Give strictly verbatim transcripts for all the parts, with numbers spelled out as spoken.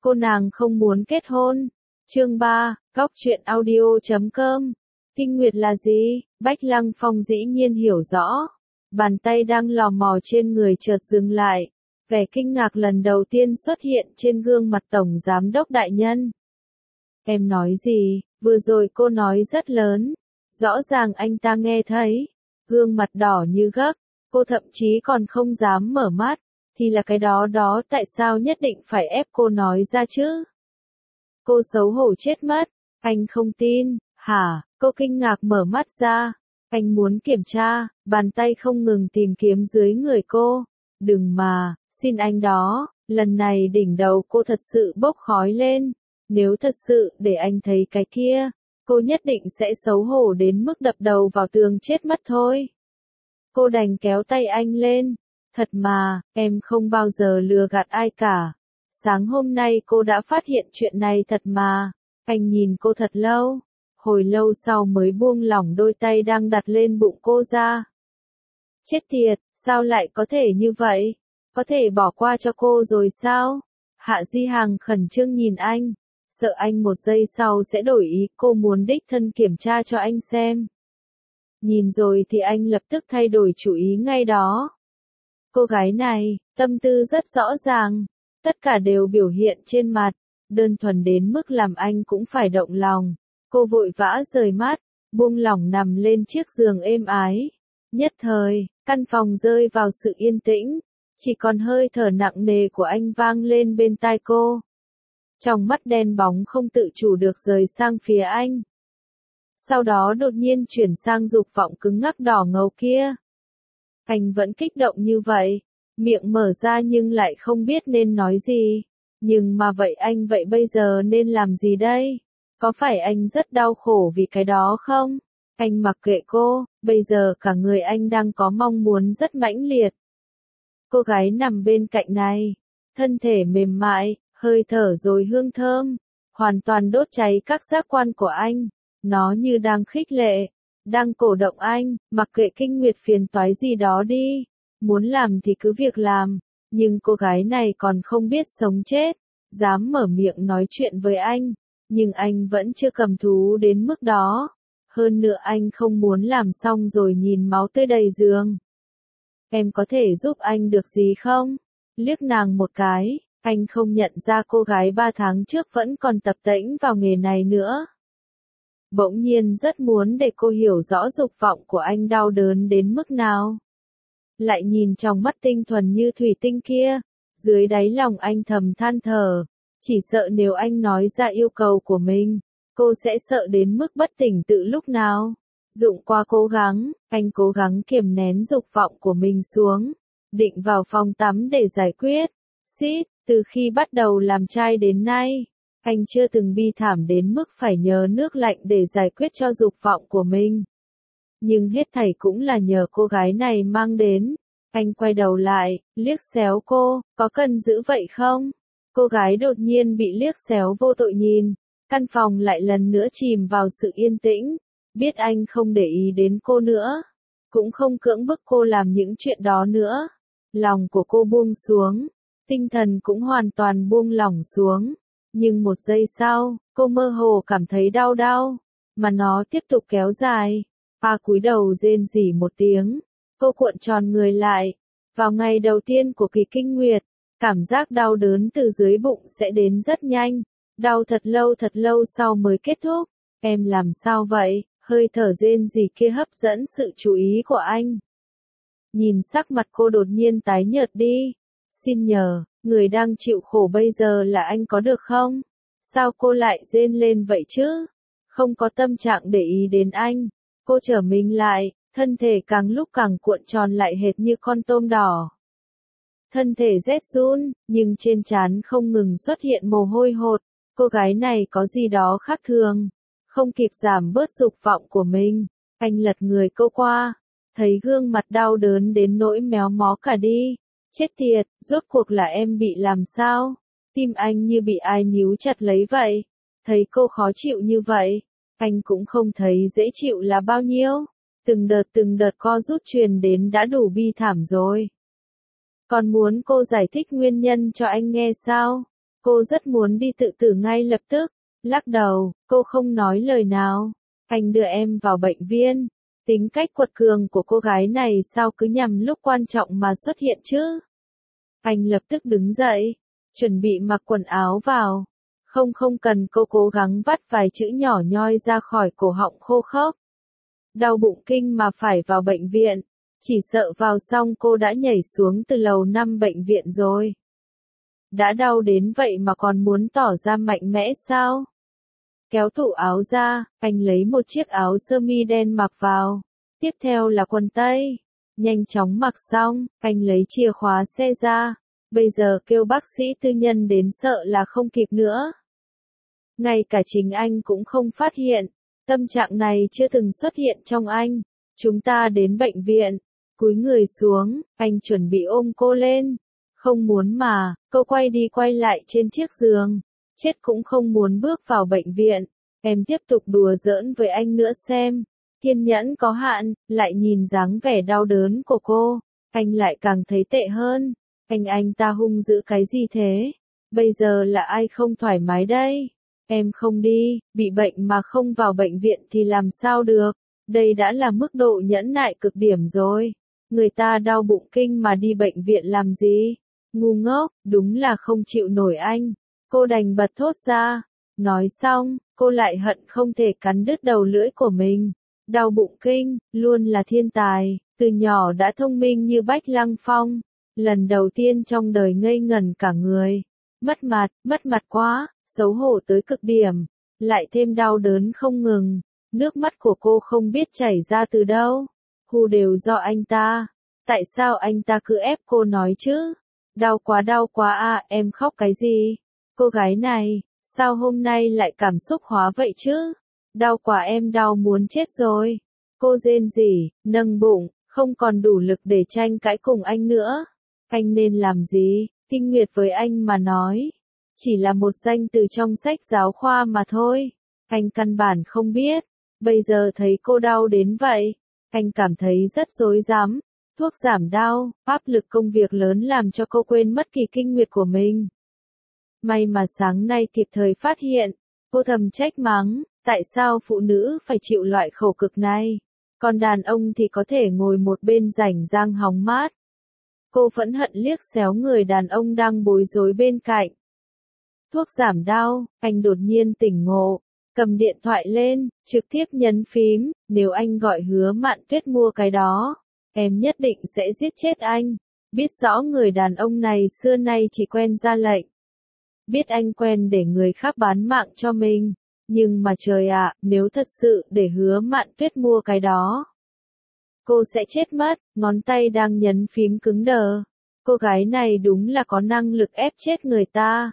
Cô nàng không muốn kết hôn. Chương ba, Góc truyện audio chấm com. Kinh nguyệt là gì? Bách Lăng Phong dĩ nhiên hiểu rõ. Bàn tay đang lò mò trên người chợt dừng lại. Vẻ kinh ngạc lần đầu tiên xuất hiện trên gương mặt Tổng Giám đốc đại nhân. Em nói gì? Vừa rồi cô nói rất lớn. Rõ ràng anh ta nghe thấy. Gương mặt đỏ như gấc. Cô thậm chí còn không dám mở mắt. Thì là cái đó đó tại sao nhất định phải ép cô nói ra chứ? Cô xấu hổ chết mất. Anh không tin. Hả? Cô kinh ngạc mở mắt ra. Anh muốn kiểm tra. Bàn tay không ngừng tìm kiếm dưới người cô. Đừng mà, xin anh đó. Lần này đỉnh đầu cô thật sự bốc khói lên. Nếu thật sự để anh thấy cái kia, cô nhất định sẽ xấu hổ đến mức đập đầu vào tường chết mất thôi. Cô đành kéo tay anh lên. Thật mà, em không bao giờ lừa gạt ai cả. Sáng hôm nay cô đã phát hiện chuyện này thật mà. Anh nhìn cô thật lâu. Hồi lâu sau mới buông lỏng đôi tay đang đặt lên bụng cô ra. Chết tiệt, sao lại có thể như vậy? Có thể bỏ qua cho cô rồi sao? Hạ Di Hằng khẩn trương nhìn anh. Sợ anh một giây sau sẽ đổi ý, cô muốn đích thân kiểm tra cho anh xem. Nhìn rồi thì anh lập tức thay đổi chủ ý ngay đó. Cô gái này, tâm tư rất rõ ràng. Tất cả đều biểu hiện trên mặt. Đơn thuần đến mức làm anh cũng phải động lòng. Cô vội vã rời mắt, buông lỏng nằm lên chiếc giường êm ái. Nhất thời, căn phòng rơi vào sự yên tĩnh. Chỉ còn hơi thở nặng nề của anh vang lên bên tai cô. Trong mắt đen bóng không tự chủ được rời sang phía anh. Sau đó đột nhiên chuyển sang dục vọng cứng ngắc đỏ ngầu kia. Anh vẫn kích động như vậy, miệng mở ra nhưng lại không biết nên nói gì. Nhưng mà vậy anh vậy bây giờ nên làm gì đây? Có phải anh rất đau khổ vì cái đó không? Anh mặc kệ cô, bây giờ cả người anh đang có mong muốn rất mãnh liệt. Cô gái nằm bên cạnh này, thân thể mềm mại, hơi thở rồi hương thơm, hoàn toàn đốt cháy các giác quan của anh. Nó như đang khích lệ, đang cổ động anh, mặc kệ kinh nguyệt phiền toái gì đó đi. Muốn làm thì cứ việc làm, nhưng cô gái này còn không biết sống chết, dám mở miệng nói chuyện với anh. Nhưng anh vẫn chưa cầm thú đến mức đó. Hơn nữa anh không muốn làm xong rồi nhìn máu tươi đầy giường. Em có thể giúp anh được gì không? Liếc nàng một cái, anh không nhận ra cô gái ba tháng trước vẫn còn tập tễnh vào nghề này nữa. Bỗng nhiên rất muốn để cô hiểu rõ dục vọng của anh đau đớn đến mức nào. Lại nhìn trong mắt tinh thuần như thủy tinh kia, dưới đáy lòng anh thầm than thở. Chỉ sợ nếu anh nói ra yêu cầu của mình, cô sẽ sợ đến mức bất tỉnh tự lúc nào. Dụng qua cố gắng, anh cố gắng kiềm nén dục vọng của mình xuống, định vào phòng tắm để giải quyết. Xít, từ khi bắt đầu làm trai đến nay, anh chưa từng bi thảm đến mức phải nhờ nước lạnh để giải quyết cho dục vọng của mình. Nhưng hết thảy cũng là nhờ cô gái này mang đến. Anh quay đầu lại, liếc xéo cô, có cần giữ vậy không? Cô gái đột nhiên bị liếc xéo vô tội nhìn, căn phòng lại lần nữa chìm vào sự yên tĩnh, biết anh không để ý đến cô nữa, cũng không cưỡng bức cô làm những chuyện đó nữa. Lòng của cô buông xuống, tinh thần cũng hoàn toàn buông lỏng xuống, nhưng một giây sau, cô mơ hồ cảm thấy đau đau, mà nó tiếp tục kéo dài. A cúi đầu rên rỉ một tiếng, cô cuộn tròn người lại. Vào ngày đầu tiên của kỳ kinh nguyệt, cảm giác đau đớn từ dưới bụng sẽ đến rất nhanh, đau thật lâu thật lâu sau mới kết thúc. Em làm sao vậy? Hơi thở rên rỉ kia hấp dẫn sự chú ý của anh. Nhìn sắc mặt cô đột nhiên tái nhợt đi. Xin nhờ, người đang chịu khổ bây giờ là anh có được không? Sao cô lại rên lên vậy chứ? Không có tâm trạng để ý đến anh. Cô trở mình lại, thân thể càng lúc càng cuộn tròn lại hệt như con tôm đỏ. Thân thể rét run, nhưng trên trán không ngừng xuất hiện mồ hôi hột. Cô gái này có gì đó khác thường. Không kịp giảm bớt dục vọng của mình, anh lật người cô qua, thấy gương mặt đau đớn đến nỗi méo mó cả đi. Chết tiệt, rốt cuộc là em bị làm sao? Tim anh như bị ai níu chặt lấy vậy. Thấy cô khó chịu như vậy, anh cũng không thấy dễ chịu là bao nhiêu. Từng đợt từng đợt co rút truyền đến đã đủ bi thảm rồi. Còn muốn cô giải thích nguyên nhân cho anh nghe sao? Cô rất muốn đi tự tử ngay lập tức. Lắc đầu, cô không nói lời nào. Anh đưa em vào bệnh viện. Tính cách quật cường của cô gái này sao cứ nhằm lúc quan trọng mà xuất hiện chứ? Anh lập tức đứng dậy, chuẩn bị mặc quần áo vào. Không không cần, cô cố gắng vắt vài chữ nhỏ nhoi ra khỏi cổ họng khô khốc. Đau bụng kinh mà phải vào bệnh viện. Chỉ sợ vào xong cô đã nhảy xuống từ lầu năm bệnh viện rồi. Đã đau đến vậy mà còn muốn tỏ ra mạnh mẽ sao? Kéo tủ áo ra, anh lấy một chiếc áo sơ mi đen mặc vào. Tiếp theo là quần tây. Nhanh chóng mặc xong, anh lấy chìa khóa xe ra. Bây giờ kêu bác sĩ tư nhân đến sợ là không kịp nữa. Ngay cả chính anh cũng không phát hiện. Tâm trạng này chưa từng xuất hiện trong anh. Chúng ta đến bệnh viện. Cúi người xuống, anh chuẩn bị ôm cô lên. Không muốn mà, cô quay đi quay lại trên chiếc giường. Chết cũng không muốn bước vào bệnh viện. Em tiếp tục đùa giỡn với anh nữa xem. Kiên nhẫn có hạn, lại nhìn dáng vẻ đau đớn của cô. Anh lại càng thấy tệ hơn. Anh anh ta hung dữ cái gì thế? Bây giờ là ai không thoải mái đây? Em không đi, bị bệnh mà không vào bệnh viện thì làm sao được? Đây đã là mức độ nhẫn nại cực điểm rồi. Người ta đau bụng kinh mà đi bệnh viện làm gì? Ngu ngốc, đúng là không chịu nổi anh. Cô đành bật thốt ra. Nói xong, cô lại hận không thể cắn đứt đầu lưỡi của mình. Đau bụng kinh, luôn là thiên tài, từ nhỏ đã thông minh như Bách Lăng Phong. Lần đầu tiên trong đời ngây ngẩn cả người. Mất mặt, mất mặt quá, xấu hổ tới cực điểm. Lại thêm đau đớn không ngừng. Nước mắt của cô không biết chảy ra từ đâu. Hu đều do anh ta. Tại sao anh ta cứ ép cô nói chứ? Đau quá đau quá à, em khóc cái gì? Cô gái này, sao hôm nay lại cảm xúc hóa vậy chứ? Đau quá, em đau muốn chết rồi. Cô rên rỉ, nâng bụng, không còn đủ lực để tranh cãi cùng anh nữa. Anh nên làm gì? Kinh Nguyệt với anh mà nói. Chỉ là một danh từ trong sách giáo khoa mà thôi. Anh căn bản không biết. Bây giờ thấy cô đau đến vậy. Anh cảm thấy rất rối rắm. Thuốc giảm đau, áp lực công việc lớn làm cho cô quên mất kỳ kinh nguyệt của mình. May mà sáng nay kịp thời phát hiện. Cô thầm trách mắng. Tại sao phụ nữ phải chịu loại khổ cực này? Còn đàn ông thì có thể ngồi một bên rảnh rang hóng mát. Cô phẫn hận liếc xéo người đàn ông đang bối rối bên cạnh. Thuốc giảm đau, anh đột nhiên tỉnh ngộ. Cầm điện thoại lên, trực tiếp nhấn phím. Nếu anh gọi Hứa Mạn Tuyết mua cái đó, em nhất định sẽ giết chết anh. Biết rõ người đàn ông này xưa nay chỉ quen ra lệnh. Biết anh quen để người khác bán mạng cho mình. Nhưng mà trời ạ, nếu thật sự để Hứa Mạn Tuyết mua cái đó, cô sẽ chết mất. Ngón tay đang nhấn phím cứng đờ. Cô gái này đúng là có năng lực ép chết người ta.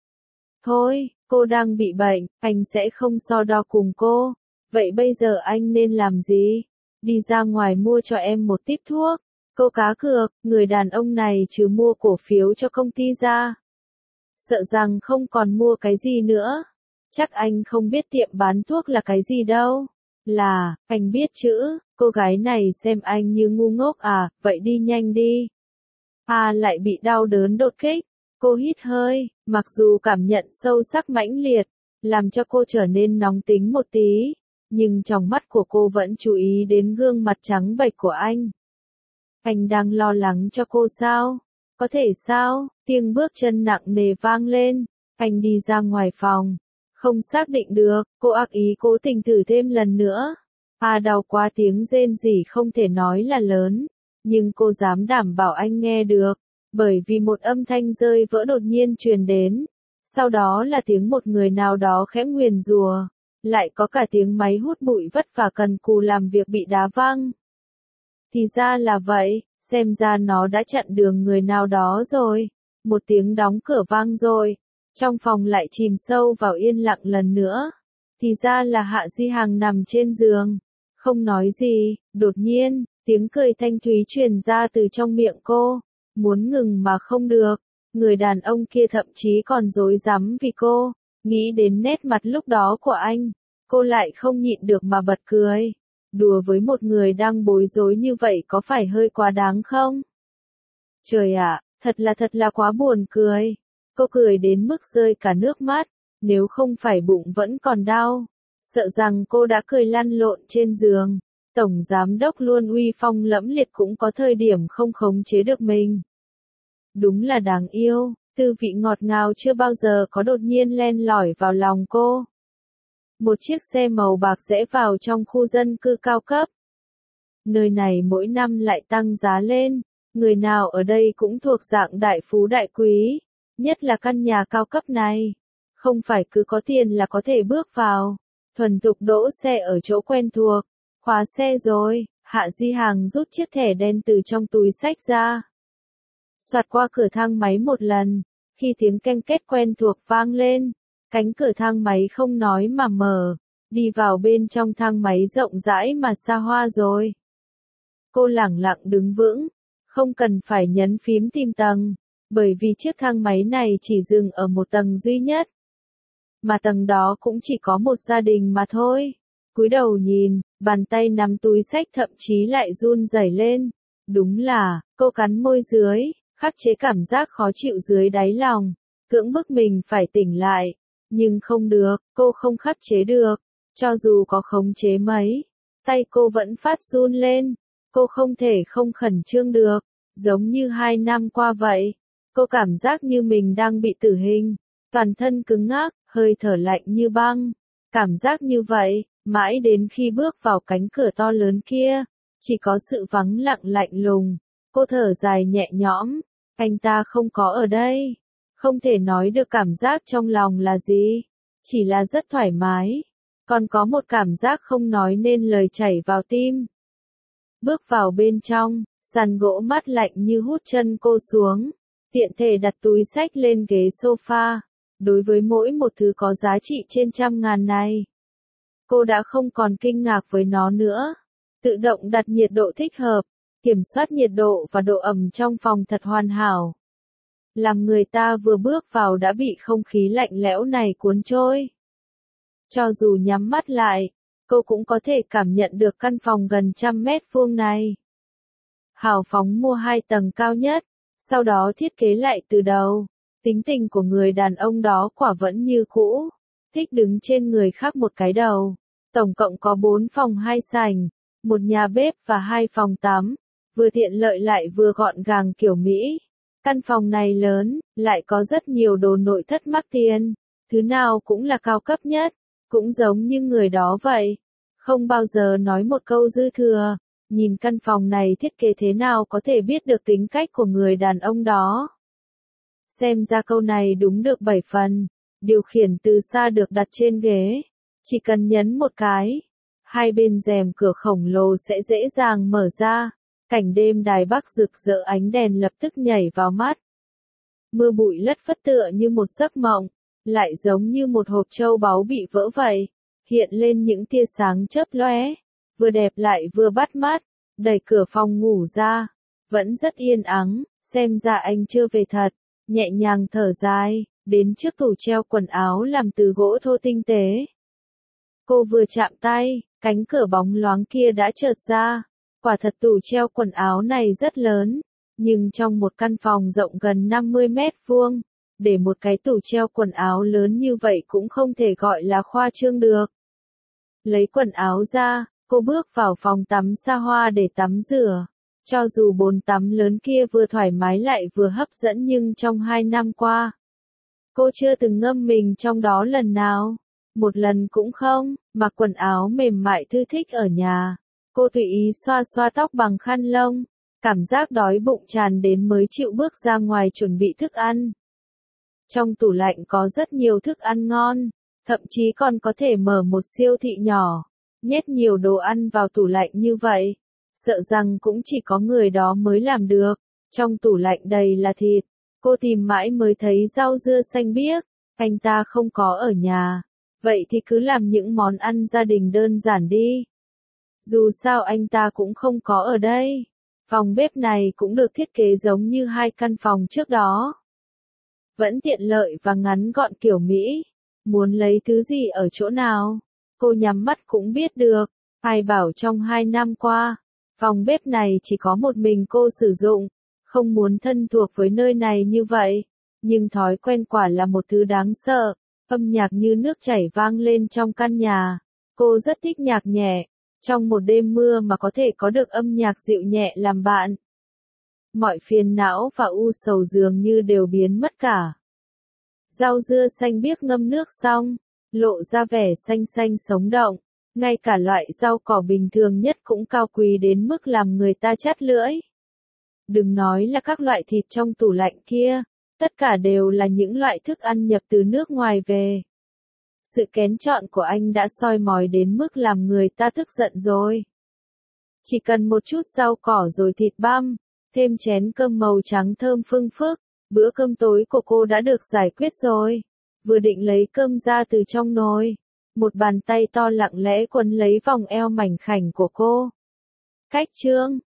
Thôi, cô đang bị bệnh, anh sẽ không so đo cùng cô. Vậy bây giờ anh nên làm gì? Đi ra ngoài mua cho em một típ thuốc. Cô cá cược, người đàn ông này trừ mua cổ phiếu cho công ty ra, sợ rằng không còn mua cái gì nữa. Chắc anh không biết tiệm bán thuốc là cái gì đâu. Là, anh biết chữ. Cô gái này xem anh như ngu ngốc à, vậy đi nhanh đi. À, lại bị đau đớn đột kích. Cô hít hơi, mặc dù cảm nhận sâu sắc mãnh liệt, làm cho cô trở nên nóng tính một tí, nhưng trong mắt của cô vẫn chú ý đến gương mặt trắng bệch của anh. Anh đang lo lắng cho cô sao? Có thể sao? Tiếng bước chân nặng nề vang lên, anh đi ra ngoài phòng. Không xác định được, cô ác ý cố tình thử thêm lần nữa. À, đau quá, tiếng rên rỉ không thể nói là lớn, nhưng cô dám đảm bảo anh nghe được, bởi vì một âm thanh rơi vỡ đột nhiên truyền đến. Sau đó là tiếng một người nào đó khẽ nguyền rủa, lại có cả tiếng máy hút bụi vất vả cần cù làm việc bị đá văng. Thì ra là vậy, xem ra nó đã chặn đường người nào đó rồi. Một tiếng đóng cửa vang rồi. Trong phòng lại chìm sâu vào yên lặng lần nữa. Thì ra là Hạ Di Hằng nằm trên giường. Không nói gì, đột nhiên, tiếng cười thanh thúy truyền ra từ trong miệng cô. Muốn ngừng mà không được. Người đàn ông kia thậm chí còn rối rắm vì cô. Nghĩ đến nét mặt lúc đó của anh. Cô lại không nhịn được mà bật cười. Đùa với một người đang bối rối như vậy có phải hơi quá đáng không? Trời ạ, thật là thật là quá buồn cười. Cô cười đến mức rơi cả nước mắt, nếu không phải bụng vẫn còn đau. Sợ rằng cô đã cười lăn lộn trên giường. Tổng giám đốc luôn uy phong lẫm liệt cũng có thời điểm không khống chế được mình. Đúng là đáng yêu, tư vị ngọt ngào chưa bao giờ có đột nhiên len lỏi vào lòng cô. Một chiếc xe màu bạc rẽ vào trong khu dân cư cao cấp. Nơi này mỗi năm lại tăng giá lên, người nào ở đây cũng thuộc dạng đại phú đại quý, nhất là căn nhà cao cấp này. Không phải cứ có tiền là có thể bước vào, thuần thục đỗ xe ở chỗ quen thuộc, khóa xe rồi, Hạ Di Hàng rút chiếc thẻ đen từ trong túi xách ra. Xoạt qua cửa thang máy một lần, khi tiếng keng két quen thuộc vang lên, cánh cửa thang máy không nói mà mở, đi vào bên trong thang máy rộng rãi mà xa hoa rồi. Cô lẳng lặng đứng vững, không cần phải nhấn phím tìm tầng, bởi vì chiếc thang máy này chỉ dừng ở một tầng duy nhất. Mà tầng đó cũng chỉ có một gia đình mà thôi. Cúi đầu nhìn, bàn tay nắm túi xách thậm chí lại run rẩy lên. Đúng là, cô cắn môi dưới, khắc chế cảm giác khó chịu dưới đáy lòng, cưỡng bức mình phải tỉnh lại. Nhưng không được, cô không khắc chế được, cho dù có khống chế mấy, tay cô vẫn phát run lên. Cô không thể không khẩn trương được, giống như hai năm qua vậy. Cô cảm giác như mình đang bị tử hình, toàn thân cứng ngắc, hơi thở lạnh như băng. Cảm giác như vậy, mãi đến khi bước vào cánh cửa to lớn kia, chỉ có sự vắng lặng lạnh lùng. Cô thở dài nhẹ nhõm, anh ta không có ở đây. Không thể nói được cảm giác trong lòng là gì, chỉ là rất thoải mái. Còn có một cảm giác không nói nên lời chảy vào tim. Bước vào bên trong, sàn gỗ mát lạnh như hút chân cô xuống, tiện thể đặt túi xách lên ghế sofa. Đối với mỗi một thứ có giá trị trên trăm ngàn này, cô đã không còn kinh ngạc với nó nữa. Tự động đặt nhiệt độ thích hợp, kiểm soát nhiệt độ và độ ẩm trong phòng thật hoàn hảo. Làm người ta vừa bước vào đã bị không khí lạnh lẽo này cuốn trôi. Cho dù nhắm mắt lại, cô cũng có thể cảm nhận được căn phòng gần trăm mét vuông này. Hào phóng mua hai tầng cao nhất, sau đó thiết kế lại từ đầu. Tính tình của người đàn ông đó quả vẫn như cũ, thích đứng trên người khác một cái đầu. Tổng cộng có bốn phòng hai sảnh, một nhà bếp và hai phòng tắm, vừa tiện lợi lại vừa gọn gàng kiểu Mỹ. Căn phòng này lớn, lại có rất nhiều đồ nội thất mắc tiền, thứ nào cũng là cao cấp nhất, cũng giống như người đó vậy. Không bao giờ nói một câu dư thừa, nhìn căn phòng này thiết kế thế nào có thể biết được tính cách của người đàn ông đó. Xem ra câu này đúng được bảy phần, điều khiển từ xa được đặt trên ghế, chỉ cần nhấn một cái, hai bên rèm cửa khổng lồ sẽ dễ dàng mở ra, cảnh đêm Đài Bắc rực rỡ ánh đèn lập tức nhảy vào mắt. Mưa bụi lất phất tựa như một giấc mộng, lại giống như một hộp châu báu bị vỡ vậy, hiện lên những tia sáng chớp lóe, vừa đẹp lại vừa bắt mắt. Đẩy cửa phòng ngủ ra, vẫn rất yên ắng, xem ra anh chưa về thật. Nhẹ nhàng thở dài, đến trước tủ treo quần áo làm từ gỗ thô tinh tế. Cô vừa chạm tay, cánh cửa bóng loáng kia đã chợt ra. Quả thật tủ treo quần áo này rất lớn, nhưng trong một căn phòng rộng gần năm mươi mét vuông, để một cái tủ treo quần áo lớn như vậy cũng không thể gọi là khoa trương được. Lấy quần áo ra, cô bước vào phòng tắm xa hoa để tắm rửa. Cho dù bồn tắm lớn kia vừa thoải mái lại vừa hấp dẫn nhưng trong hai năm qua, cô chưa từng ngâm mình trong đó lần nào. Một lần cũng không, mặc quần áo mềm mại thư thích ở nhà. Cô tùy ý xoa xoa tóc bằng khăn lông, cảm giác đói bụng tràn đến mới chịu bước ra ngoài chuẩn bị thức ăn. Trong tủ lạnh có rất nhiều thức ăn ngon, thậm chí còn có thể mở một siêu thị nhỏ, nhét nhiều đồ ăn vào tủ lạnh như vậy. Sợ rằng cũng chỉ có người đó mới làm được. Trong tủ lạnh đầy là thịt, cô tìm mãi mới thấy rau dưa xanh biếc, anh ta không có ở nhà. Vậy thì cứ làm những món ăn gia đình đơn giản đi. Dù sao anh ta cũng không có ở đây. Phòng bếp này cũng được thiết kế giống như hai căn phòng trước đó. Vẫn tiện lợi và ngắn gọn kiểu Mỹ. Muốn lấy thứ gì ở chỗ nào, cô nhắm mắt cũng biết được. Ai bảo trong hai năm qua, phòng bếp này chỉ có một mình cô sử dụng, không muốn thân thuộc với nơi này như vậy. Nhưng thói quen quả là một thứ đáng sợ, âm nhạc như nước chảy vang lên trong căn nhà. Cô rất thích nhạc nhẹ, trong một đêm mưa mà có thể có được âm nhạc dịu nhẹ làm bạn. Mọi phiền não và u sầu dường như đều biến mất cả. Rau dưa xanh biếc ngâm nước xong, lộ ra vẻ xanh xanh sống động. Ngay cả loại rau cỏ bình thường nhất cũng cao quý đến mức làm người ta chát lưỡi. Đừng nói là các loại thịt trong tủ lạnh kia, tất cả đều là những loại thức ăn nhập từ nước ngoài về. Sự kén chọn của anh đã soi mói đến mức làm người ta tức giận rồi. Chỉ cần một chút rau cỏ rồi thịt băm, thêm chén cơm màu trắng thơm phưng phức, bữa cơm tối của cô đã được giải quyết rồi. Vừa định lấy cơm ra từ trong nồi, một bàn tay to lặng lẽ quấn lấy vòng eo mảnh khảnh của cô. Cách chương